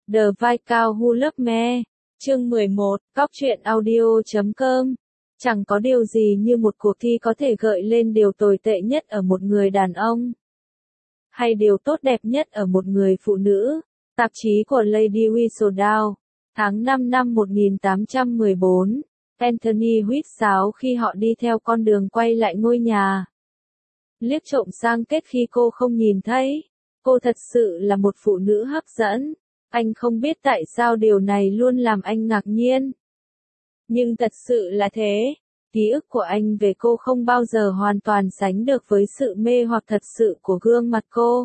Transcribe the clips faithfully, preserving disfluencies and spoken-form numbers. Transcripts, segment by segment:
The Viscount Who Loved Me, chương mười một, cóc truyện audio chấm com. Chẳng có điều gì như một cuộc thi có thể gợi lên điều tồi tệ nhất ở một người đàn ông, hay điều tốt đẹp nhất ở một người phụ nữ. Tạp chí của Lady Whistledown, tháng năm năm một nghìn tám trăm mười bốn, Anthony huýt sáo khi họ đi theo con đường quay lại ngôi nhà. Liếc trộm sang Kate khi cô không nhìn thấy. Cô thật sự là một phụ nữ hấp dẫn. Anh không biết tại sao điều này luôn làm anh ngạc nhiên. Nhưng thật sự là thế. Ký ức của anh về cô không bao giờ hoàn toàn sánh được với sự mê hoặc thật sự của gương mặt cô.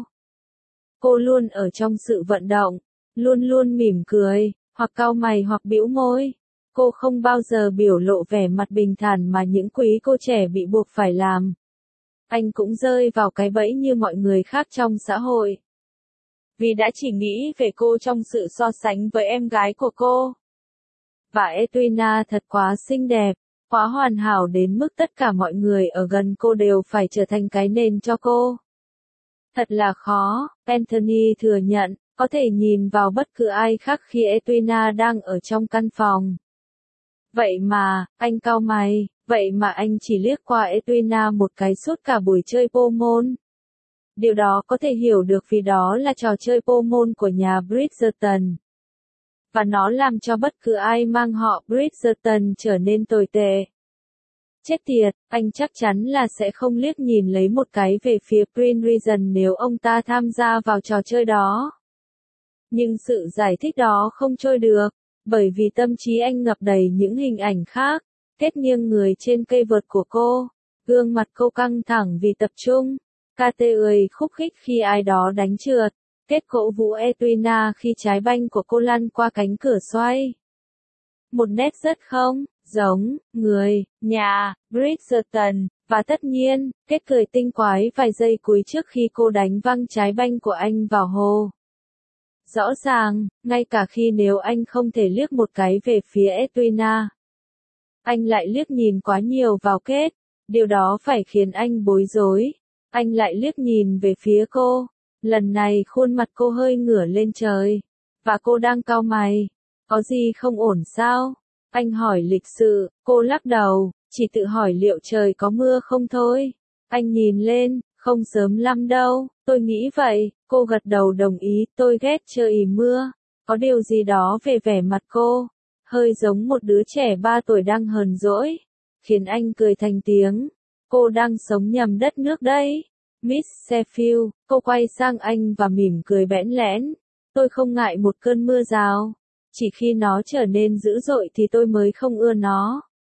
Cô luôn ở trong sự vận động, luôn luôn mỉm cười, hoặc cau mày hoặc bĩu môi. Cô không bao giờ biểu lộ vẻ mặt bình thản mà những quý cô trẻ bị buộc phải làm. Anh cũng rơi vào cái bẫy như mọi người khác trong xã hội. Vì đã chỉ nghĩ về cô trong sự so sánh với em gái của cô. Và Edwina thật quá xinh đẹp, quá hoàn hảo đến mức tất cả mọi người ở gần cô đều phải trở thành cái nền cho cô. Thật là khó, Anthony thừa nhận, có thể nhìn vào bất cứ ai khác khi Edwina đang ở trong căn phòng. Vậy mà, anh cau mày, vậy mà anh chỉ liếc qua Edwina một cái suốt cả buổi chơi pô môn. Điều đó có thể hiểu được vì đó là trò chơi pô môn của nhà Bridgerton. Và nó làm cho bất cứ ai mang họ Bridgerton trở nên tồi tệ. Chết tiệt, anh chắc chắn là sẽ không liếc nhìn lấy một cái về phía Prince Regent nếu ông ta tham gia vào trò chơi đó. Nhưng sự giải thích đó không trôi được, bởi vì tâm trí anh ngập đầy những hình ảnh khác. Kết nghiêng người trên cây vợt của cô, gương mặt cô căng thẳng vì tập trung. Kate ơi khúc khích khi ai đó đánh trượt. Kết cổ vũ Edwina khi trái banh của cô lăn qua cánh cửa xoay. Một nét rất không giống người nhà Bridgerton, và tất nhiên, Kết cười tinh quái vài giây cuối trước khi cô đánh văng trái banh của anh vào hồ. Rõ ràng, ngay cả khi nếu anh không thể liếc một cái về phía Edwina, anh lại liếc nhìn quá nhiều vào Kết, điều đó phải khiến anh bối rối. Anh lại liếc nhìn về phía cô. Lần này khuôn mặt cô hơi ngửa lên trời. Và cô đang cau mày. Có gì không ổn sao? Anh hỏi lịch sự, cô lắc đầu, chỉ tự hỏi liệu trời có mưa không thôi. Anh nhìn lên, không sớm lắm đâu, tôi nghĩ vậy. Cô gật đầu đồng ý, tôi ghét trời mưa. Có điều gì đó về vẻ mặt cô, hơi giống một đứa trẻ ba tuổi đang hờn dỗi, khiến anh cười thành tiếng. Cô đang sống nhầm đất nước đấy. Miss Sheffield, cô quay sang anh và mỉm cười bẽn lẽn. Tôi không ngại một cơn mưa rào. Chỉ khi nó trở nên dữ dội thì tôi mới không ưa nó.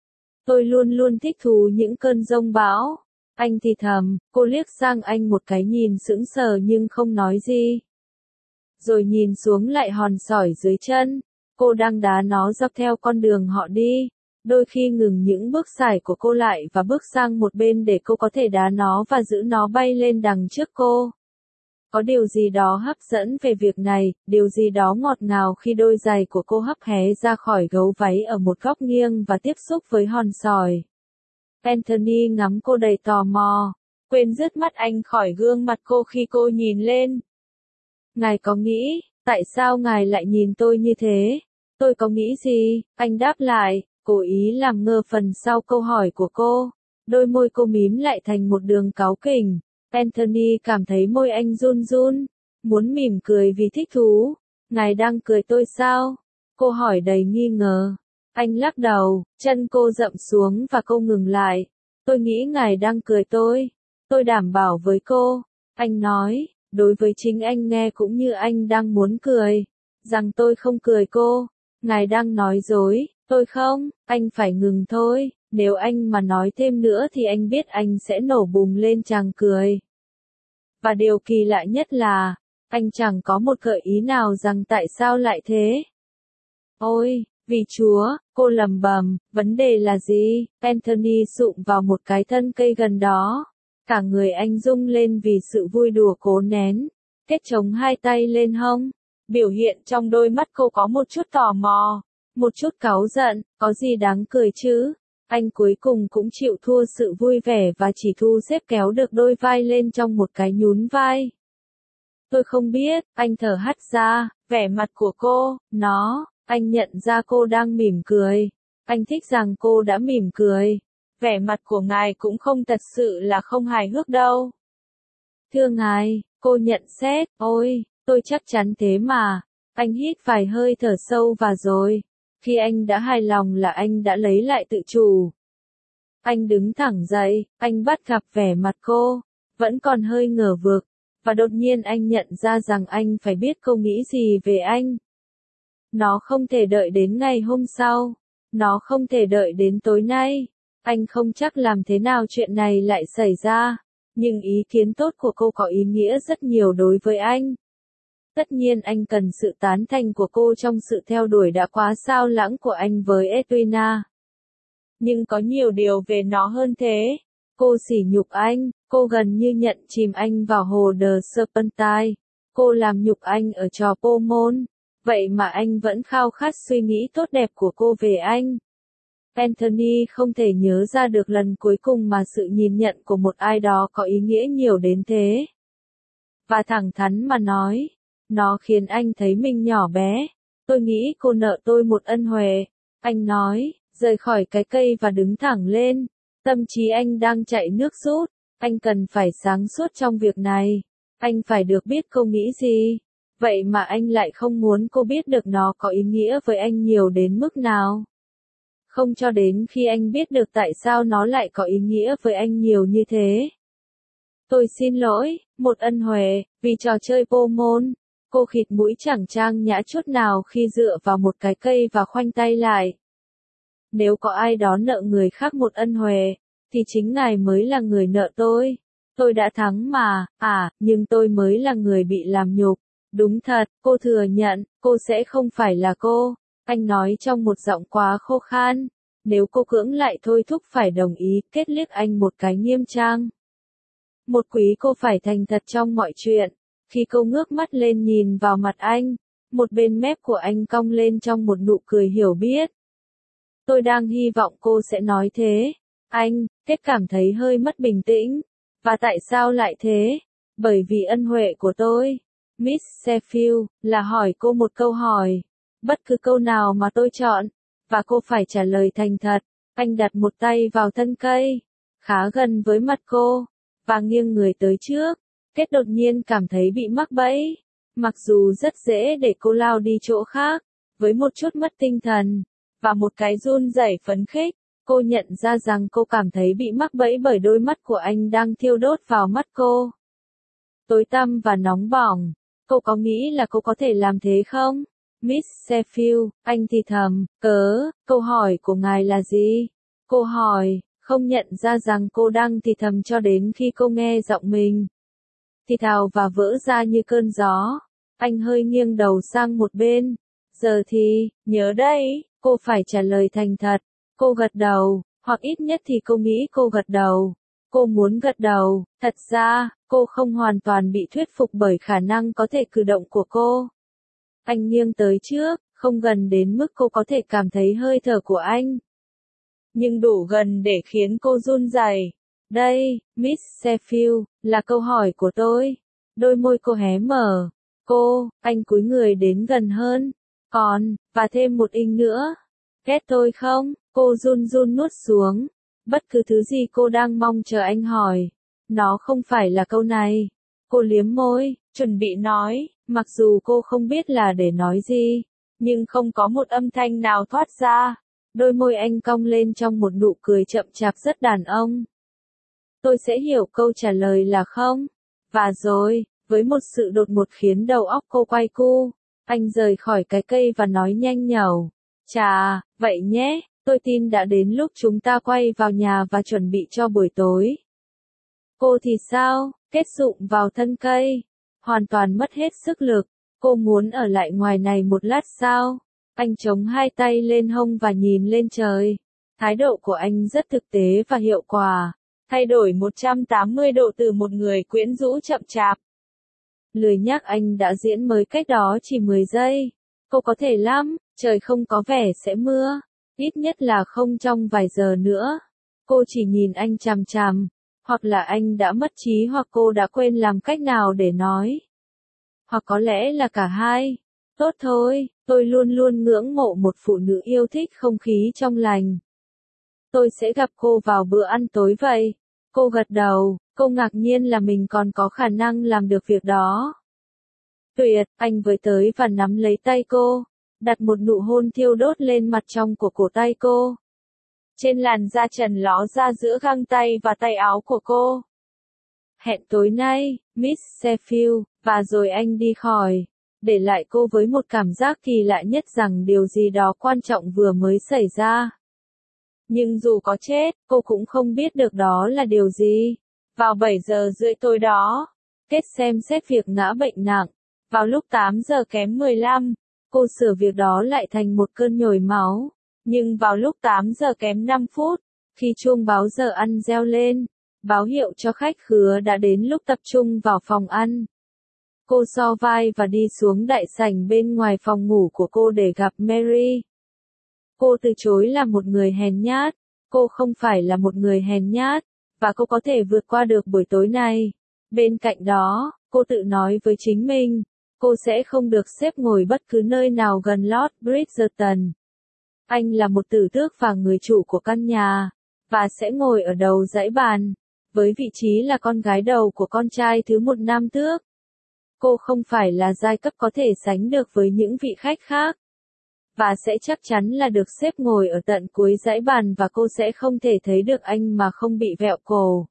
Tôi luôn luôn thích thú những cơn giông bão. Anh thì thầm, cô liếc sang anh một cái nhìn sững sờ nhưng không nói gì. Rồi nhìn xuống lại hòn sỏi dưới chân. Cô đang đá nó dọc theo con đường họ đi. Đôi khi ngừng những bước sải của cô lại và bước sang một bên để cô có thể đá nó và giữ nó bay lên đằng trước cô. Có điều gì đó hấp dẫn về việc này, điều gì đó ngọt ngào khi đôi giày của cô hấp hé ra khỏi gấu váy ở một góc nghiêng và tiếp xúc với hòn sỏi. Anthony ngắm cô đầy tò mò, quên dứt mắt anh khỏi gương mặt cô khi cô nhìn lên. Ngài có nghĩ, tại sao ngài lại nhìn tôi như thế? Tôi có nghĩ gì? Anh đáp lại, cố ý làm ngơ phần sau câu hỏi của cô. Đôi môi cô mím lại thành một đường cáu kỉnh. Anthony cảm thấy môi anh run run, muốn mỉm cười vì thích thú. Ngài đang cười tôi sao? Cô hỏi đầy nghi ngờ. Anh lắc đầu, chân cô dậm xuống và cô ngừng lại. Tôi nghĩ ngài đang cười tôi. Tôi đảm bảo với cô. Anh nói, đối với chính anh nghe cũng như anh đang muốn cười. Rằng tôi không cười cô. Ngài đang nói dối. Tôi không, anh phải ngừng thôi. Nếu anh mà nói thêm nữa thì anh biết anh sẽ nổ bùng lên tràng cười. Và điều kỳ lạ nhất là, anh chẳng có một gợi ý nào rằng tại sao lại thế. Ôi, vì Chúa, cô lầm bầm, vấn đề là gì? Anthony sụm vào một cái thân cây gần đó. Cả người anh rung lên vì sự vui đùa cố nén. Kết chống hai tay lên hông. Biểu hiện trong đôi mắt cô có một chút tò mò, một chút cáu giận, có gì đáng cười chứ? Anh cuối cùng cũng chịu thua sự vui vẻ và chỉ thu xếp kéo được đôi vai lên trong một cái nhún vai. Tôi không biết, anh thở hắt ra, Vẻ mặt của cô, nó, anh nhận ra cô đang mỉm cười. Anh thích rằng cô đã mỉm cười. Vẻ mặt của ngài cũng không thật sự là không hài hước đâu. Thưa ngài, cô nhận xét, ôi, tôi chắc chắn thế mà. Anh hít vài hơi thở sâu và rồi. Khi anh đã hài lòng là anh đã lấy lại tự chủ. Anh đứng thẳng dậy, anh bắt gặp vẻ mặt cô, vẫn còn hơi ngờ vực, và đột nhiên anh nhận ra rằng anh phải biết cô nghĩ gì về anh. Nó không thể đợi đến ngày hôm sau, nó không thể đợi đến tối nay, anh không chắc làm thế nào chuyện này lại xảy ra, nhưng ý kiến tốt của cô có ý nghĩa rất nhiều đối với anh. Tất nhiên anh cần sự tán thành của cô trong sự theo đuổi đã quá sao lãng của anh với Edwina. Nhưng có nhiều điều về nó hơn thế. Cô sỉ nhục anh, cô gần như nhận chìm anh vào hồ The Serpentine. Cô làm nhục anh ở trò Pomone. Vậy mà anh vẫn khao khát suy nghĩ tốt đẹp của cô về anh. Anthony không thể nhớ ra được lần cuối cùng mà sự nhìn nhận của một ai đó có ý nghĩa nhiều đến thế. Và thẳng thắn mà nói, nó khiến anh thấy mình nhỏ bé. Tôi nghĩ cô nợ tôi một ân huệ. Anh nói, rời khỏi cái cây và đứng thẳng lên. Tâm trí anh đang chạy nước rút. Anh cần phải sáng suốt trong việc này. Anh phải được biết cô nghĩ gì. Vậy mà anh lại không muốn cô biết được nó có ý nghĩa với anh nhiều đến mức nào. Không cho đến khi anh biết được tại sao nó lại có ý nghĩa với anh nhiều như thế. Tôi xin lỗi, một ân huệ, vì trò chơi Pomone. Cô khịt mũi chẳng trang nhã chút nào khi dựa vào một cái cây và khoanh tay lại. Nếu có ai đó nợ người khác một ân huệ, thì chính ngài mới là người nợ tôi. Tôi đã thắng mà, à, nhưng tôi mới là người bị làm nhục. Đúng thật, cô thừa nhận, cô sẽ không phải là cô. Anh nói trong một giọng quá khô khan. Nếu cô cưỡng lại thôi thúc phải đồng ý, kết liếc anh một cái nghiêm trang. Một quý cô phải thành thật trong mọi chuyện. Khi cô ngước mắt lên nhìn vào mặt anh, một bên mép của anh cong lên trong một nụ cười hiểu biết. Tôi đang hy vọng cô sẽ nói thế. Anh, kết cảm thấy hơi mất bình tĩnh. Và tại sao lại thế? Bởi vì ân huệ của tôi, Miss Sheffield, là hỏi cô một câu hỏi. Bất cứ câu nào mà tôi chọn. Và cô phải trả lời thành thật. Anh đặt một tay vào thân cây, khá gần với mặt cô, và nghiêng người tới trước. Kết đột nhiên cảm thấy bị mắc bẫy. Mặc dù rất dễ để cô lao đi chỗ khác, với một chút mất tinh thần, và một cái run rẩy phấn khích, cô nhận ra rằng cô cảm thấy bị mắc bẫy bởi đôi mắt của anh đang thiêu đốt vào mắt cô. Tối tăm và nóng bỏng. Cô có nghĩ là cô có thể làm thế không? Miss Sheffield, anh thì thầm, cớ, câu hỏi của ngài là gì? Cô hỏi, không nhận ra rằng cô đang thì thầm cho đến khi cô nghe giọng mình thì thào và vỡ ra như cơn gió. Anh hơi nghiêng đầu sang một bên. Giờ thì, nhớ đấy, cô phải trả lời thành thật. Cô gật đầu, hoặc ít nhất thì cô nghĩ cô gật đầu. Cô muốn gật đầu, thật ra, cô không hoàn toàn bị thuyết phục bởi khả năng có thể cử động của cô. Anh nghiêng tới trước, không gần đến mức cô có thể cảm thấy hơi thở của anh. Nhưng đủ gần để khiến cô run rẩy. Đây, Miss Sheffield, là câu hỏi của tôi. Đôi môi cô hé mở. Cô, anh cúi người đến gần hơn. Còn, và thêm một inch nữa. Ghét tôi không? Cô run run nuốt xuống. Bất cứ thứ gì cô đang mong chờ anh hỏi. Nó không phải là câu này. Cô liếm môi, chuẩn bị nói, mặc dù cô không biết là để nói gì. Nhưng không có một âm thanh nào thoát ra. Đôi môi anh cong lên trong một nụ cười chậm chạp rất đàn ông. Tôi sẽ hiểu câu trả lời là không. Và rồi, với một sự đột ngột khiến đầu óc cô quay cu, anh rời khỏi cái cây và nói nhanh nhảu. Chà, vậy nhé, tôi tin đã đến lúc chúng ta quay vào nhà và chuẩn bị cho buổi tối. Cô thì sao? Kết dụng vào thân cây. Hoàn toàn mất hết sức lực. Cô muốn ở lại ngoài này một lát sao? Anh chống hai tay lên hông và nhìn lên trời. Thái độ của anh rất thực tế và hiệu quả. Thay đổi một trăm tám mươi độ từ một người quyến rũ chậm chạp. Lười nhác anh đã diễn mới cách đó chỉ mười giây. Cô có thể lắm, trời không có vẻ sẽ mưa. Ít nhất là không trong vài giờ nữa. Cô chỉ nhìn anh chằm chằm. Hoặc là anh đã mất trí hoặc cô đã quên làm cách nào để nói. Hoặc có lẽ là cả hai. Tốt thôi, tôi luôn luôn ngưỡng mộ một phụ nữ yêu thích không khí trong lành. Tôi sẽ gặp cô vào bữa ăn tối vậy. Cô gật đầu, cô ngạc nhiên là mình còn có khả năng làm được việc đó. Tuyệt, anh với tới và nắm lấy tay cô, đặt một nụ hôn thiêu đốt lên mặt trong của cổ tay cô. Trên làn da trần ló ra giữa găng tay và tay áo của cô. Hẹn tối nay, Miss Sheffield, và rồi anh đi khỏi, để lại cô với một cảm giác kỳ lạ nhất rằng điều gì đó quan trọng vừa mới xảy ra. Nhưng dù có chết, cô cũng không biết được đó là điều gì. Vào bảy giờ rưỡi tối đó, kết xem xét việc ngã bệnh nặng. Vào lúc tám giờ kém mười lăm, cô sửa việc đó lại thành một cơn nhồi máu. Nhưng vào lúc tám giờ kém năm phút, khi chuông báo giờ ăn reo lên, báo hiệu cho khách khứa đã đến lúc tập trung vào phòng ăn. Cô so vai và đi xuống đại sảnh bên ngoài phòng ngủ của cô để gặp Mary. Cô từ chối là một người hèn nhát, cô không phải là một người hèn nhát, và cô có thể vượt qua được buổi tối này. Bên cạnh đó, cô tự nói với chính mình, cô sẽ không được xếp ngồi bất cứ nơi nào gần Lord Bridgerton. Anh là một tử tước và người chủ của căn nhà, và sẽ ngồi ở đầu dãy bàn, với vị trí là con gái đầu của con trai thứ một nam tước. Cô không phải là giai cấp có thể sánh được với những vị khách khác, và sẽ chắc chắn là được xếp ngồi ở tận cuối dãy bàn và cô sẽ không thể thấy được anh mà không bị vẹo cổ.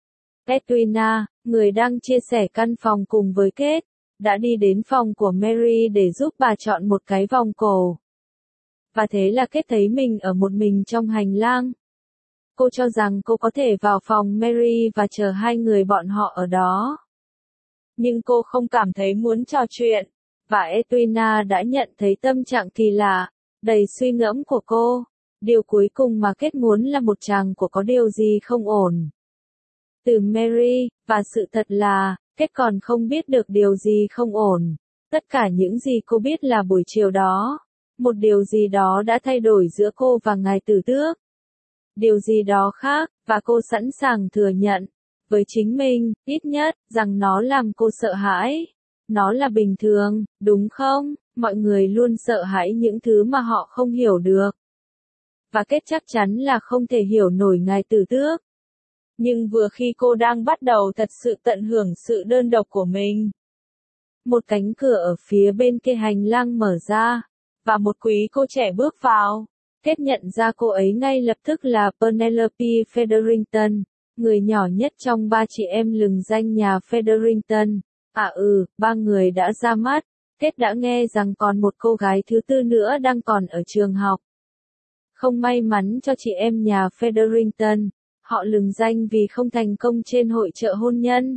Edwina, người đang chia sẻ căn phòng cùng với Kate, đã đi đến phòng của Mary để giúp bà chọn một cái vòng cổ. Và thế là Kate thấy mình ở một mình trong hành lang. Cô cho rằng cô có thể vào phòng Mary và chờ hai người bọn họ ở đó. Nhưng cô không cảm thấy muốn trò chuyện, và Edwina đã nhận thấy tâm trạng kỳ lạ, đầy suy ngẫm của cô. Điều cuối cùng mà Kate muốn là một chàng của có điều gì không ổn. Từ Mary, và sự thật là, Kate còn không biết được điều gì không ổn. Tất cả những gì cô biết là buổi chiều đó, một điều gì đó đã thay đổi giữa cô và ngài tử tước. Điều gì đó khác, và cô sẵn sàng thừa nhận, với chính mình, ít nhất, rằng nó làm cô sợ hãi. Nó là bình thường, đúng không? Mọi người luôn sợ hãi những thứ mà họ không hiểu được. Và Kate chắc chắn là không thể hiểu nổi ngài tử tước. Nhưng vừa khi cô đang bắt đầu thật sự tận hưởng sự đơn độc của mình, một cánh cửa ở phía bên kia hành lang mở ra, và một quý cô trẻ bước vào. Kate nhận ra cô ấy ngay lập tức là Penelope Featherington, người nhỏ nhất trong ba chị em lừng danh nhà Featherington. À ừ, ba người đã ra mắt. Kate đã nghe rằng còn một cô gái thứ tư nữa đang còn ở trường học. Không may mắn cho chị em nhà Featherington, họ lừng danh vì không thành công trên hội chợ hôn nhân.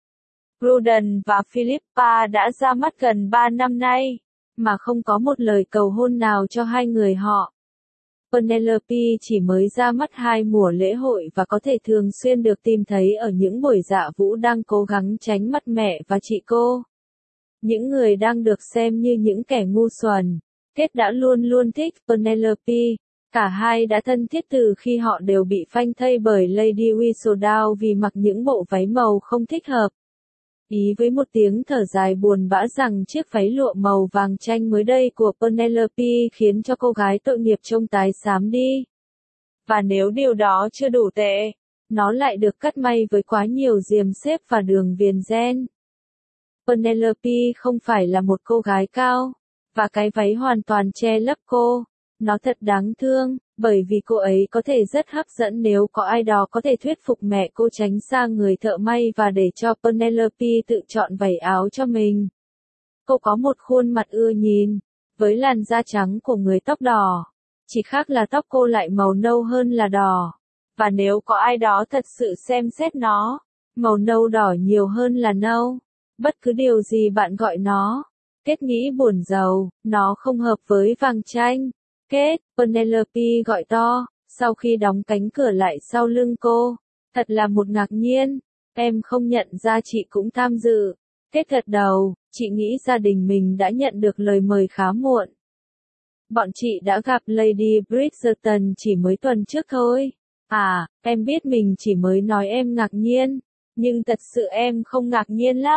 Ruden và Philippa đã ra mắt gần ba năm nay, mà không có một lời cầu hôn nào cho hai người họ. Penelope chỉ mới ra mắt hai mùa lễ hội và có thể thường xuyên được tìm thấy ở những buổi dạ vũ đang cố gắng tránh mắt mẹ và chị cô. Những người đang được xem như những kẻ ngu xuẩn. Kate đã luôn luôn thích Penelope. Cả hai đã thân thiết từ khi họ đều bị phanh thây bởi Lady Whistledown vì mặc những bộ váy màu không thích hợp. Ý với một tiếng thở dài buồn bã rằng chiếc váy lụa màu vàng chanh mới đây của Penelope khiến cho cô gái tội nghiệp trông tái xám đi. Và nếu điều đó chưa đủ tệ, nó lại được cắt may với quá nhiều diềm xếp và đường viền ren. Penelope không phải là một cô gái cao, và cái váy hoàn toàn che lấp cô. Nó thật đáng thương, bởi vì cô ấy có thể rất hấp dẫn nếu có ai đó có thể thuyết phục mẹ cô tránh xa người thợ may và để cho Penelope tự chọn vảy áo cho mình. Cô có một khuôn mặt ưa nhìn, với làn da trắng của người tóc đỏ. Chỉ khác là tóc cô lại màu nâu hơn là đỏ. Và nếu có ai đó thật sự xem xét nó, màu nâu đỏ nhiều hơn là nâu. Bất cứ điều gì bạn gọi nó. Kate nghĩ buồn rầu, nó không hợp với vàng chanh. Kate, Penelope gọi to, sau khi đóng cánh cửa lại sau lưng cô. Thật là một ngạc nhiên, em không nhận ra chị cũng tham dự. Kate gật đầu, chị nghĩ gia đình mình đã nhận được lời mời khá muộn. Bọn chị đã gặp Lady Bridgerton chỉ mới tuần trước thôi. À, em biết mình chỉ mới nói em ngạc nhiên, nhưng thật sự em không ngạc nhiên lắm.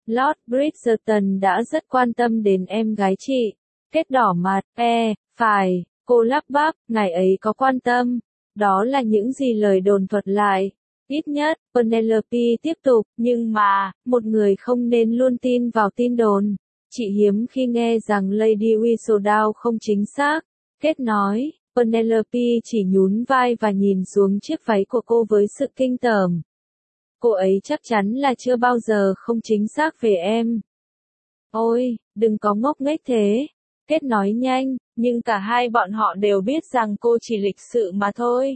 Lord Bridgerton đã rất quan tâm đến em gái chị. Kết đỏ mặt, e, phải, cô lắp bắp, ngài ấy có quan tâm. Đó là những gì lời đồn thuật lại. Ít nhất, Penelope tiếp tục, nhưng mà, một người không nên luôn tin vào tin đồn. Chị hiếm khi nghe rằng Lady Whistledown không chính xác. Kết nói, Penelope chỉ nhún vai và nhìn xuống chiếc váy của cô với sự kinh tởm. Cô ấy chắc chắn là chưa bao giờ không chính xác về em. Ôi, đừng có ngốc nghếch thế. Kết nói nhanh, nhưng cả hai bọn họ đều biết rằng cô chỉ lịch sự mà thôi.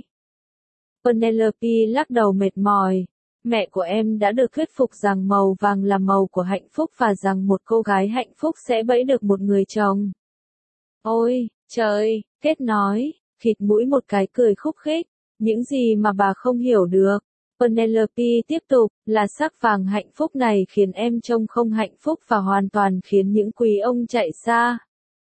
Penelope lắc đầu mệt mỏi. Mẹ của em đã được thuyết phục rằng màu vàng là màu của hạnh phúc và rằng một cô gái hạnh phúc sẽ bẫy được một người chồng. Ôi, trời, Kết nói, khịt mũi một cái cười khúc khích. Những gì mà bà không hiểu được. Penelope tiếp tục, là sắc vàng hạnh phúc này khiến em trông không hạnh phúc và hoàn toàn khiến những quý ông chạy xa.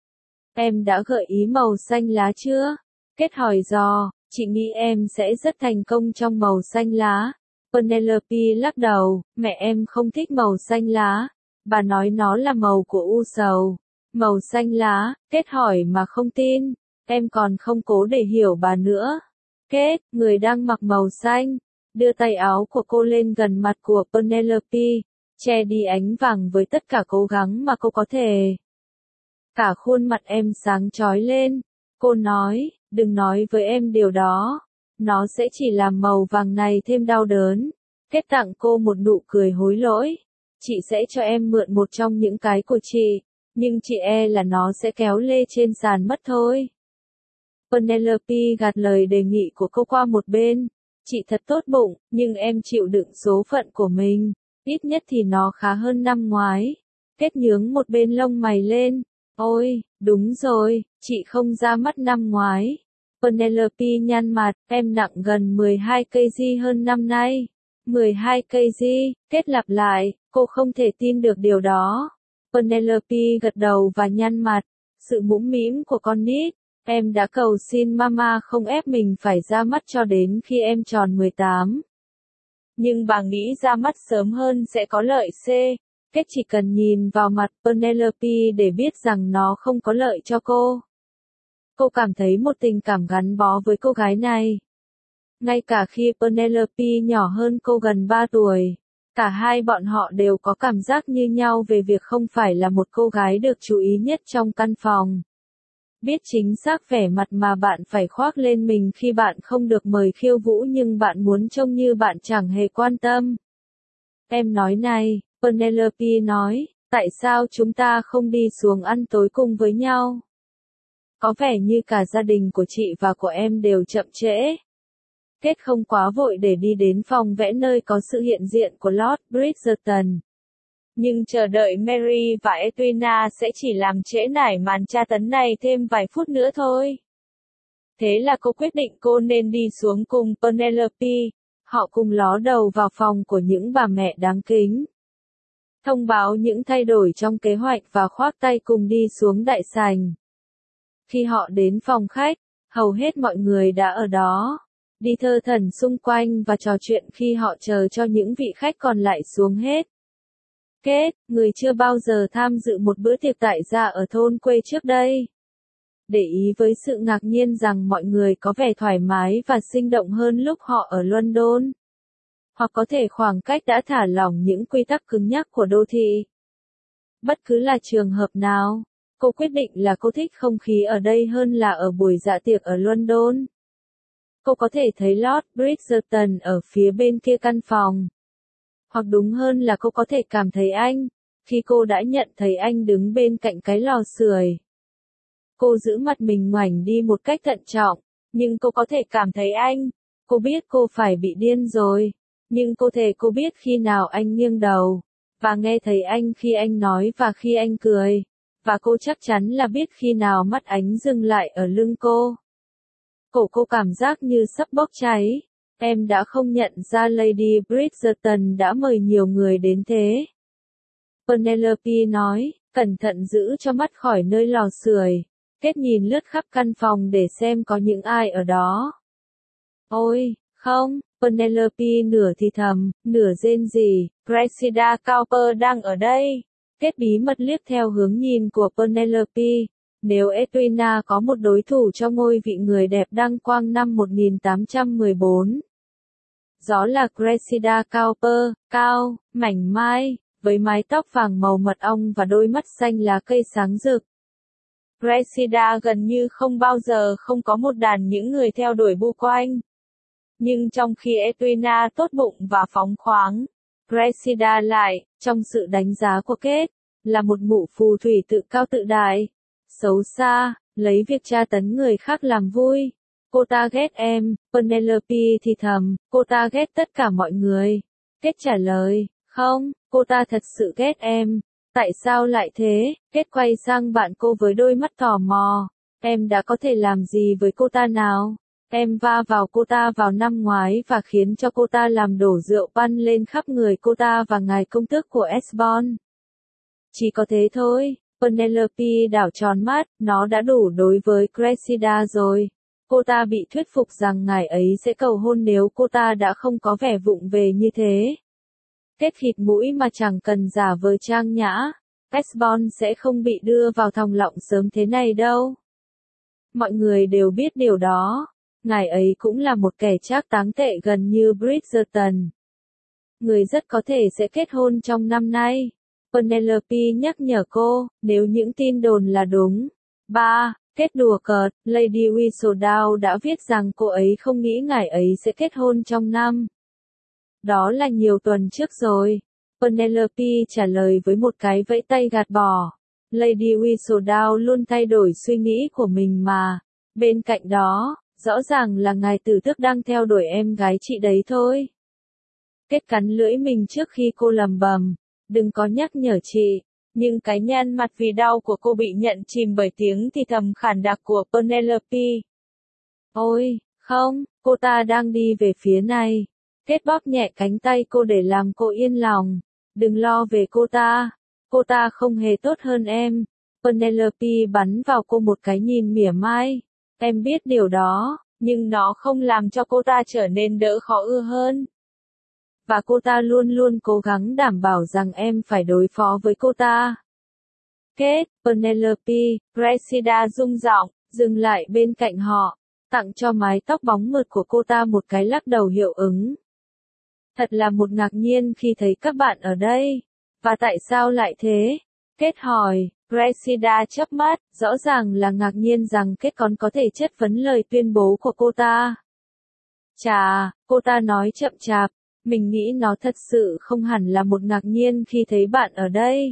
Em đã gợi ý màu xanh lá chưa? Kết hỏi dò, chị nghĩ em sẽ rất thành công trong màu xanh lá. Penelope lắc đầu, mẹ em không thích màu xanh lá. Bà nói nó là màu của u sầu. Màu xanh lá, Kết hỏi mà không tin. Em còn không cố để hiểu bà nữa. Kết, người đang mặc màu xanh, đưa tay áo của cô lên gần mặt của Penelope, che đi ánh vàng với tất cả cố gắng mà cô có thể. Cả khuôn mặt em sáng chói lên. Cô nói, đừng nói với em điều đó. Nó sẽ chỉ làm màu vàng này thêm đau đớn. Kết tặng cô một nụ cười hối lỗi. Chị sẽ cho em mượn một trong những cái của chị, nhưng chị e là nó sẽ kéo lê trên sàn mất thôi. Penelope gạt lời đề nghị của cô qua một bên. Chị thật tốt bụng, nhưng em chịu đựng số phận của mình. Ít nhất thì nó khá hơn năm ngoái. Kết nhướng một bên lông mày lên. Ôi, đúng rồi, chị không ra mắt năm ngoái. Penelope nhăn mặt, em nặng gần mười hai ki lô gam hơn năm nay. mười hai ki lô gam, Kết lặp lại, cô không thể tin được điều đó. Penelope gật đầu và nhăn mặt. Sự mũm mĩm của con nít. Em đã cầu xin mama không ép mình phải ra mắt cho đến khi em tròn mười tám. Nhưng bà nghĩ ra mắt sớm hơn sẽ có lợi c. Kết chỉ cần nhìn vào mặt Penelope để biết rằng nó không có lợi cho cô. Cô cảm thấy một tình cảm gắn bó với cô gái này. Ngay cả khi Penelope nhỏ hơn cô gần ba tuổi, cả hai bọn họ đều có cảm giác như nhau về việc không phải là một cô gái được chú ý nhất trong căn phòng. Biết chính xác vẻ mặt mà bạn phải khoác lên mình khi bạn không được mời khiêu vũ nhưng bạn muốn trông như bạn chẳng hề quan tâm. Em nói này, Penelope nói, tại sao chúng ta không đi xuống ăn tối cùng với nhau? Có vẻ như cả gia đình của chị và của em đều chậm trễ. Kết không quá vội để đi đến phòng vẽ nơi có sự hiện diện của Lord Bridgerton. Nhưng chờ đợi Mary và Edwina sẽ chỉ làm trễ nải màn tra tấn này thêm vài phút nữa thôi. Thế là cô quyết định cô nên đi xuống cùng Penelope. Họ cùng ló đầu vào phòng của những bà mẹ đáng kính. Thông báo những thay đổi trong kế hoạch và khoác tay cùng đi xuống đại sảnh. Khi họ đến phòng khách, hầu hết mọi người đã ở đó. Đi thơ thẩn xung quanh và trò chuyện khi họ chờ cho những vị khách còn lại xuống hết. Kết, người chưa bao giờ tham dự một bữa tiệc tại gia ở thôn quê trước đây. Để ý với sự ngạc nhiên rằng mọi người có vẻ thoải mái và sinh động hơn lúc họ ở London. Hoặc có thể khoảng cách đã thả lỏng những quy tắc cứng nhắc của đô thị. Bất cứ là trường hợp nào, cô quyết định là cô thích không khí ở đây hơn là ở buổi dạ tiệc ở London. Cô có thể thấy Lord Bridgerton ở phía bên kia căn phòng. Hoặc đúng hơn là cô có thể cảm thấy anh, khi cô đã nhận thấy anh đứng bên cạnh cái lò sưởi. Cô giữ mặt mình ngoảnh đi một cách thận trọng, nhưng cô có thể cảm thấy anh. Cô biết cô phải bị điên rồi, nhưng cô thề cô biết khi nào anh nghiêng đầu, và nghe thấy anh khi anh nói và khi anh cười, và cô chắc chắn là biết khi nào mắt ánh dừng lại ở lưng cô. Cổ cô cảm giác như sắp bốc cháy. Em đã không nhận ra Lady Bridgerton đã mời nhiều người đến thế. Penelope nói, cẩn thận giữ cho mắt khỏi nơi lò sưởi. Kết nhìn lướt khắp căn phòng để xem có những ai ở đó. Ôi, Không, Penelope nửa thì thầm, nửa rên rỉ, Cressida Cooper đang ở đây. Kết bí mật liếc theo hướng nhìn của Penelope. Nếu Edwina có một đối thủ cho ngôi vị người đẹp đăng quang năm một nghìn tám trăm mười bốn. Đó là Cressida Cooper, cao, mảnh mai, với mái tóc vàng màu mật ong và đôi mắt xanh lá cây sáng rực. Cressida gần như không bao giờ không có một đàn những người theo đuổi bu quanh. Nhưng trong khi Edwina tốt bụng và phóng khoáng, Cressida lại, trong sự đánh giá của Kate, là một mụ phù thủy tự cao tự đại, xấu xa, lấy việc tra tấn người khác làm vui. Cô ta ghét em, Penelope thì thầm, cô ta ghét tất cả mọi người. Kate trả lời, không, cô ta thật sự ghét em. Tại sao lại thế? Kate quay sang bạn cô với đôi mắt tò mò. Em đã có thể làm gì với cô ta nào? Em va vào cô ta vào năm ngoái và khiến cho cô ta làm đổ rượu bắn lên khắp người cô ta và ngài công tước của Esbon. Chỉ có thế thôi. Penelope đảo tròn mắt, nó đã đủ đối với Cressida rồi. Cô ta bị thuyết phục rằng ngài ấy sẽ cầu hôn nếu cô ta đã không có vẻ vụng về như thế. Kết khịt mũi mà chẳng cần giả vờ trang nhã. Esbon sẽ không bị đưa vào thòng lọng sớm thế này đâu. Mọi người đều biết điều đó. Ngài ấy cũng là một kẻ trác táng tệ gần như Bridgerton. Người rất có thể sẽ kết hôn trong năm nay. Penelope nhắc nhở cô, nếu những tin đồn là đúng. ba. Kết đùa cợt, Lady Whistledown đã viết rằng cô ấy không nghĩ ngài ấy sẽ kết hôn trong năm. Đó là nhiều tuần trước rồi. Penelope trả lời với một cái vẫy tay gạt bỏ. Lady Whistledown luôn thay đổi suy nghĩ của mình mà. Bên cạnh đó, rõ ràng là ngài tử tước đang theo đuổi em gái chị đấy thôi. Kết cắn lưỡi mình trước khi cô lầm bầm. Đừng có nhắc nhở chị. Nhưng cái nhăn mặt vì đau của cô bị nhận chìm bởi tiếng thì thầm khản đặc của Penelope. Ôi, không, cô ta đang đi về phía này. Kết bóp nhẹ cánh tay cô để làm cô yên lòng. Đừng lo về cô ta. Cô ta không hề tốt hơn em. Penelope bắn vào cô một cái nhìn mỉa mai. Em biết điều đó, nhưng nó không làm cho cô ta trở nên đỡ khó ưa hơn. Và cô ta luôn luôn cố gắng đảm bảo rằng em phải đối phó với cô ta. Kate, Penelope, Cressida rung giọng, dừng lại bên cạnh họ, tặng cho mái tóc bóng mượt của cô ta một cái lắc đầu hiệu ứng. Thật là một ngạc nhiên khi thấy các bạn ở đây. Và tại sao lại thế? Kate hỏi. Cressida chớp mắt, rõ ràng là ngạc nhiên rằng Kate còn có thể chất vấn lời tuyên bố của cô ta. Chà, cô ta nói chậm chạp, mình nghĩ nó thật sự không hẳn là một ngạc nhiên khi thấy bạn ở đây.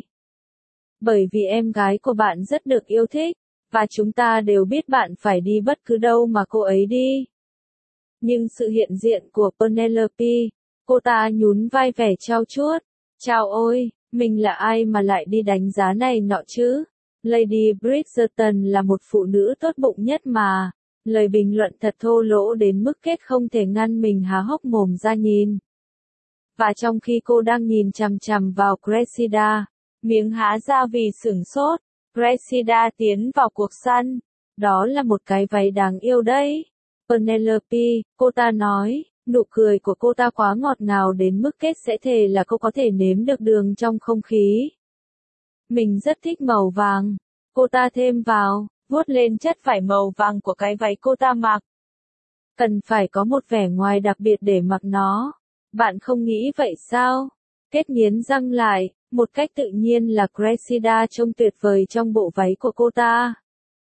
Bởi vì em gái của bạn rất được yêu thích, và chúng ta đều biết bạn phải đi bất cứ đâu mà cô ấy đi. Nhưng sự hiện diện của Penelope, cô ta nhún vai vẻ trao chuốt. Chao ôi, mình là ai mà lại đi đánh giá này nọ chứ? Lady Bridgerton là một phụ nữ tốt bụng nhất mà. Lời bình luận thật thô lỗ đến mức Kate không thể ngăn mình há hốc mồm ra nhìn. Và trong khi cô đang nhìn chằm chằm vào Cressida, miệng há ra vì sửng sốt, Cressida tiến vào cuộc săn. Đó là một cái váy đáng yêu đấy. Penelope, cô ta nói, nụ cười của cô ta quá ngọt ngào đến mức Kate sẽ thề là cô có thể nếm được đường trong không khí. Mình rất thích màu vàng. Cô ta thêm vào, vuốt lên chất vải màu vàng của cái váy cô ta mặc. Cần phải có một vẻ ngoài đặc biệt để mặc nó. Bạn không nghĩ vậy sao? Kết nghiến răng lại, một cách tự nhiên là Cressida trông tuyệt vời trong bộ váy của cô ta.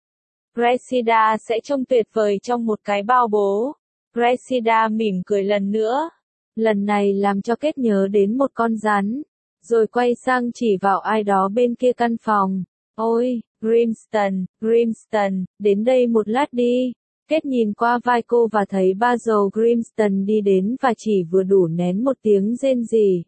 Cressida sẽ trông tuyệt vời trong một cái bao bố. Cressida mỉm cười lần nữa. Lần này làm cho Kết nhớ đến một con rắn. Rồi quay sang chỉ vào ai đó bên kia căn phòng. Ôi, Grimston, Grimston, đến đây một lát đi. Kết nhìn qua vai cô và thấy Basil Grimston đi đến và chỉ vừa đủ nén một tiếng rên rỉ.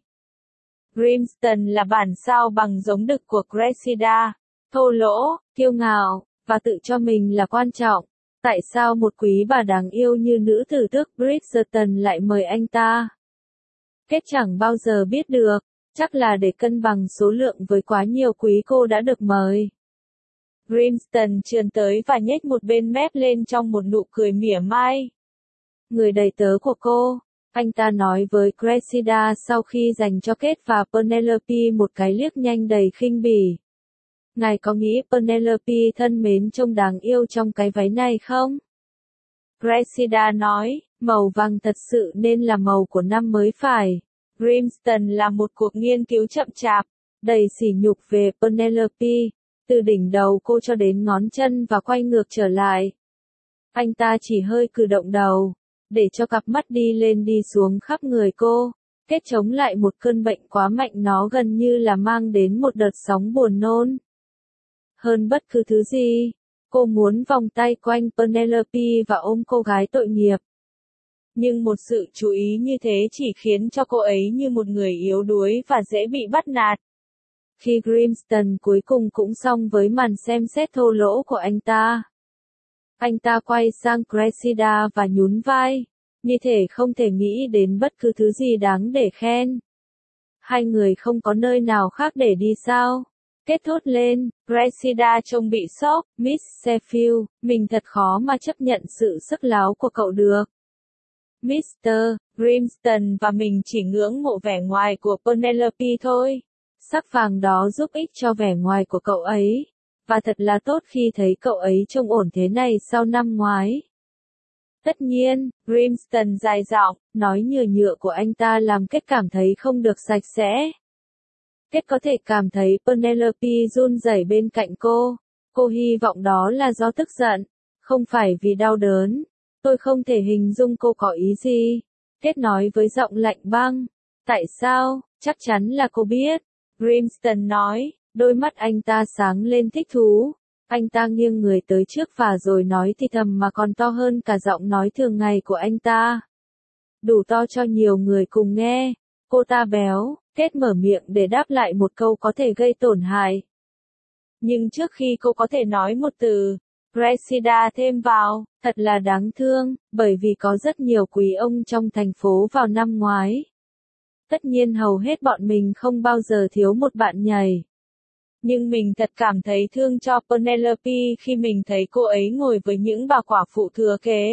Grimston là bản sao bằng giống đực của Cressida, thô lỗ, kiêu ngạo, và tự cho mình là quan trọng. Tại sao một quý bà đáng yêu như nữ tử tước Bridgerton lại mời anh ta? Kết chẳng bao giờ biết được, chắc là để cân bằng số lượng với quá nhiều quý cô đã được mời. Grimston trườn tới và nhếch một bên mép lên trong một nụ cười mỉa mai. người đầy tớ của cô. Anh ta nói với Cressida sau khi dành cho Kate và Penelope một cái liếc nhanh đầy khinh bỉ. Ngài có nghĩ Penelope thân mến trông đáng yêu trong cái váy này không? Cressida nói, màu vàng thật sự nên là màu của năm mới phải. Grimston là một cuộc nghiên cứu chậm chạp, đầy sỉ nhục về Penelope, từ đỉnh đầu cô cho đến ngón chân và quay ngược trở lại. Anh ta chỉ hơi cử động đầu, để cho cặp mắt đi lên đi xuống khắp người cô, kết chống lại một cơn bệnh quá mạnh nó gần như là mang đến một đợt sóng buồn nôn. Hơn bất cứ thứ gì, cô muốn vòng tay quanh Penelope và ôm cô gái tội nghiệp. Nhưng một sự chú ý như thế chỉ khiến cho cô ấy như một người yếu đuối và dễ bị bắt nạt. Khi Grimston cuối cùng cũng xong với màn xem xét thô lỗ của anh ta, anh ta quay sang Cressida và nhún vai, như thể không thể nghĩ đến bất cứ thứ gì đáng để khen. Hai người không có nơi nào khác để đi sao? Kết thốt lên, Cressida trông bị sốc, Miss Sheffield, mình thật khó mà chấp nhận sự sức láo của cậu được. mít tơ Grimston và mình chỉ ngưỡng mộ vẻ ngoài của Penelope thôi. Sắc vàng đó giúp ích cho vẻ ngoài của cậu ấy, và thật là tốt khi thấy cậu ấy trông ổn thế này sau năm ngoái. Tất nhiên, Grimston dài giọng, nói nhựa nhựa của anh ta làm Kết cảm thấy không được sạch sẽ. Kết có thể cảm thấy Penelope run rẩy bên cạnh cô. Cô hy vọng đó là do tức giận, không phải vì đau đớn. Tôi không thể hình dung cô có ý gì. Kết nói với giọng lạnh băng. Tại sao? Chắc chắn là cô biết. Grimston nói, đôi mắt anh ta sáng lên thích thú. Anh ta nghiêng người tới trước và rồi nói thì thầm mà còn to hơn cả giọng nói thường ngày của anh ta. Đủ to cho nhiều người cùng nghe. Cô ta béo, Kết mở miệng để đáp lại một câu có thể gây tổn hại. Nhưng trước khi cô có thể nói một từ, Cressida thêm vào, thật là đáng thương, bởi vì có rất nhiều quý ông trong thành phố vào năm ngoái. Tất nhiên hầu hết bọn mình không bao giờ thiếu một bạn nhảy. Nhưng mình thật cảm thấy thương cho Penelope khi mình thấy cô ấy ngồi với những bà quả phụ thừa kế.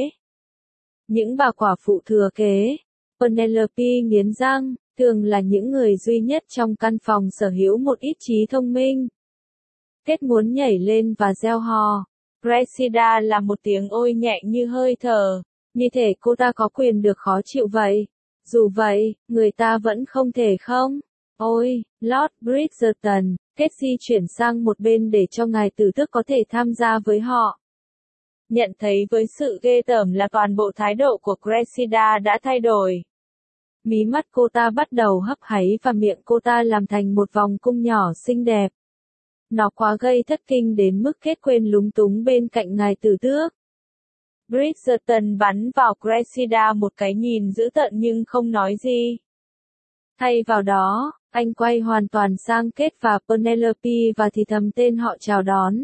Những bà quả phụ thừa kế, Penelope nghiến răng, thường là những người duy nhất trong căn phòng sở hữu một ít trí thông minh. Kết muốn nhảy lên và reo hò. Cressida là một tiếng ôi nhẹ như hơi thở, như thể cô ta có quyền được khó chịu vậy. Dù vậy, người ta vẫn không thể không. Ôi, Lord Bridgerton, Kết di chuyển sang một bên để cho ngài tử tước có thể tham gia với họ. Nhận thấy với sự ghê tởm là toàn bộ thái độ của Cressida đã thay đổi. Mí mắt cô ta bắt đầu hấp háy và miệng cô ta làm thành một vòng cung nhỏ xinh đẹp. Nó quá gây thất kinh đến mức Kết quên lúng túng bên cạnh ngài tử tước. Bridgerton bắn vào Cressida một cái nhìn dữ tợn nhưng không nói gì. Thay vào đó, anh quay hoàn toàn sang Kết và Penelope và thì thầm tên họ chào đón.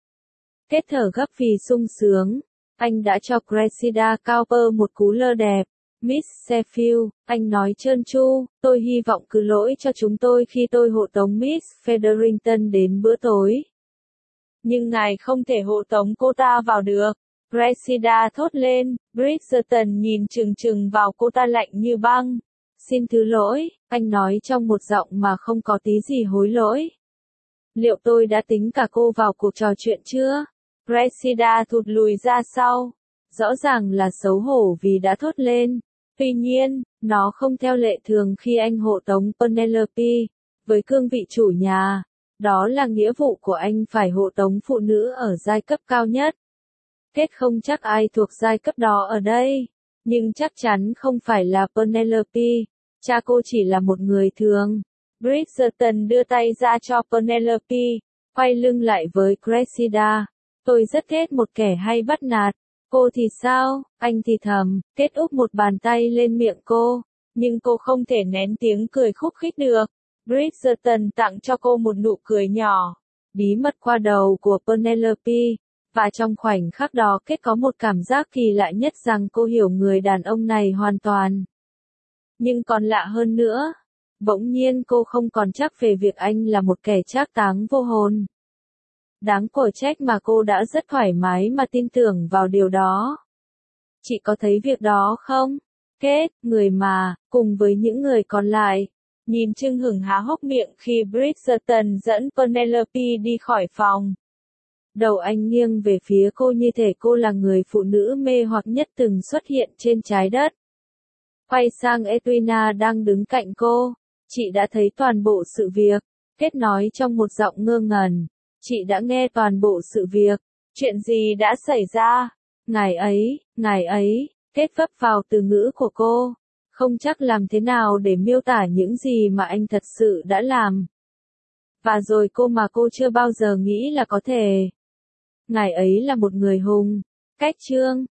Kết thở gấp vì sung sướng. Anh đã cho Cressida Cowper một cú lơ đẹp. Miss Sheffield, anh nói trơn tru, tôi hy vọng cứ lỗi cho chúng tôi khi tôi hộ tống Miss Featherington đến bữa tối. Nhưng ngài không thể hộ tống cô ta vào được. Cressida thốt lên, Bridgerton nhìn chừng chừng vào cô ta lạnh như băng. Xin thứ lỗi, anh nói trong một giọng mà không có tí gì hối lỗi. Liệu tôi đã tính cả cô vào cuộc trò chuyện chưa? Cressida thụt lùi ra sau. Rõ ràng là xấu hổ vì đã thốt lên. Tuy nhiên, nó không theo lệ thường khi anh hộ tống Penelope. Với cương vị chủ nhà, đó là nghĩa vụ của anh phải hộ tống phụ nữ ở giai cấp cao nhất. Kết không chắc ai thuộc giai cấp đó ở đây, nhưng chắc chắn không phải là Penelope. Cha cô chỉ là một người thường. Bridgerton đưa tay ra cho Penelope, quay lưng lại với Cressida. Tôi rất ghét một kẻ hay bắt nạt. Cô thì sao? Anh thì thầm, Kết úp một bàn tay lên miệng cô, nhưng cô không thể nén tiếng cười khúc khích được. Bridgerton tặng cho cô một nụ cười nhỏ, bí mật qua đầu của Penelope, và trong khoảnh khắc đó Kết có một cảm giác kỳ lạ nhất rằng cô hiểu người đàn ông này hoàn toàn. Nhưng còn lạ hơn nữa, bỗng nhiên cô không còn chắc về việc anh là một kẻ trác táng vô hồn. Đáng cổ trách mà cô đã rất thoải mái mà tin tưởng vào điều đó. Chị có thấy việc đó không? Kết, người mà, cùng với những người còn lại, nhìn chưng hửng há hốc miệng khi Bridgerton dẫn Penelope đi khỏi phòng. Đầu anh nghiêng về phía cô như thể cô là người phụ nữ mê hoặc nhất từng xuất hiện trên trái đất. Quay sang Edwina đang đứng cạnh cô. Chị đã thấy toàn bộ sự việc. Kết nói trong một giọng ngơ ngẩn. Chị đã nghe toàn bộ sự việc. Chuyện gì đã xảy ra? Ngài ấy, ngài ấy, Kết vấp vào từ ngữ của cô. Không chắc làm thế nào để miêu tả những gì mà anh thật sự đã làm. Và rồi cô mà cô chưa bao giờ nghĩ là có thể. Ngài ấy là một người hùng. Cách chương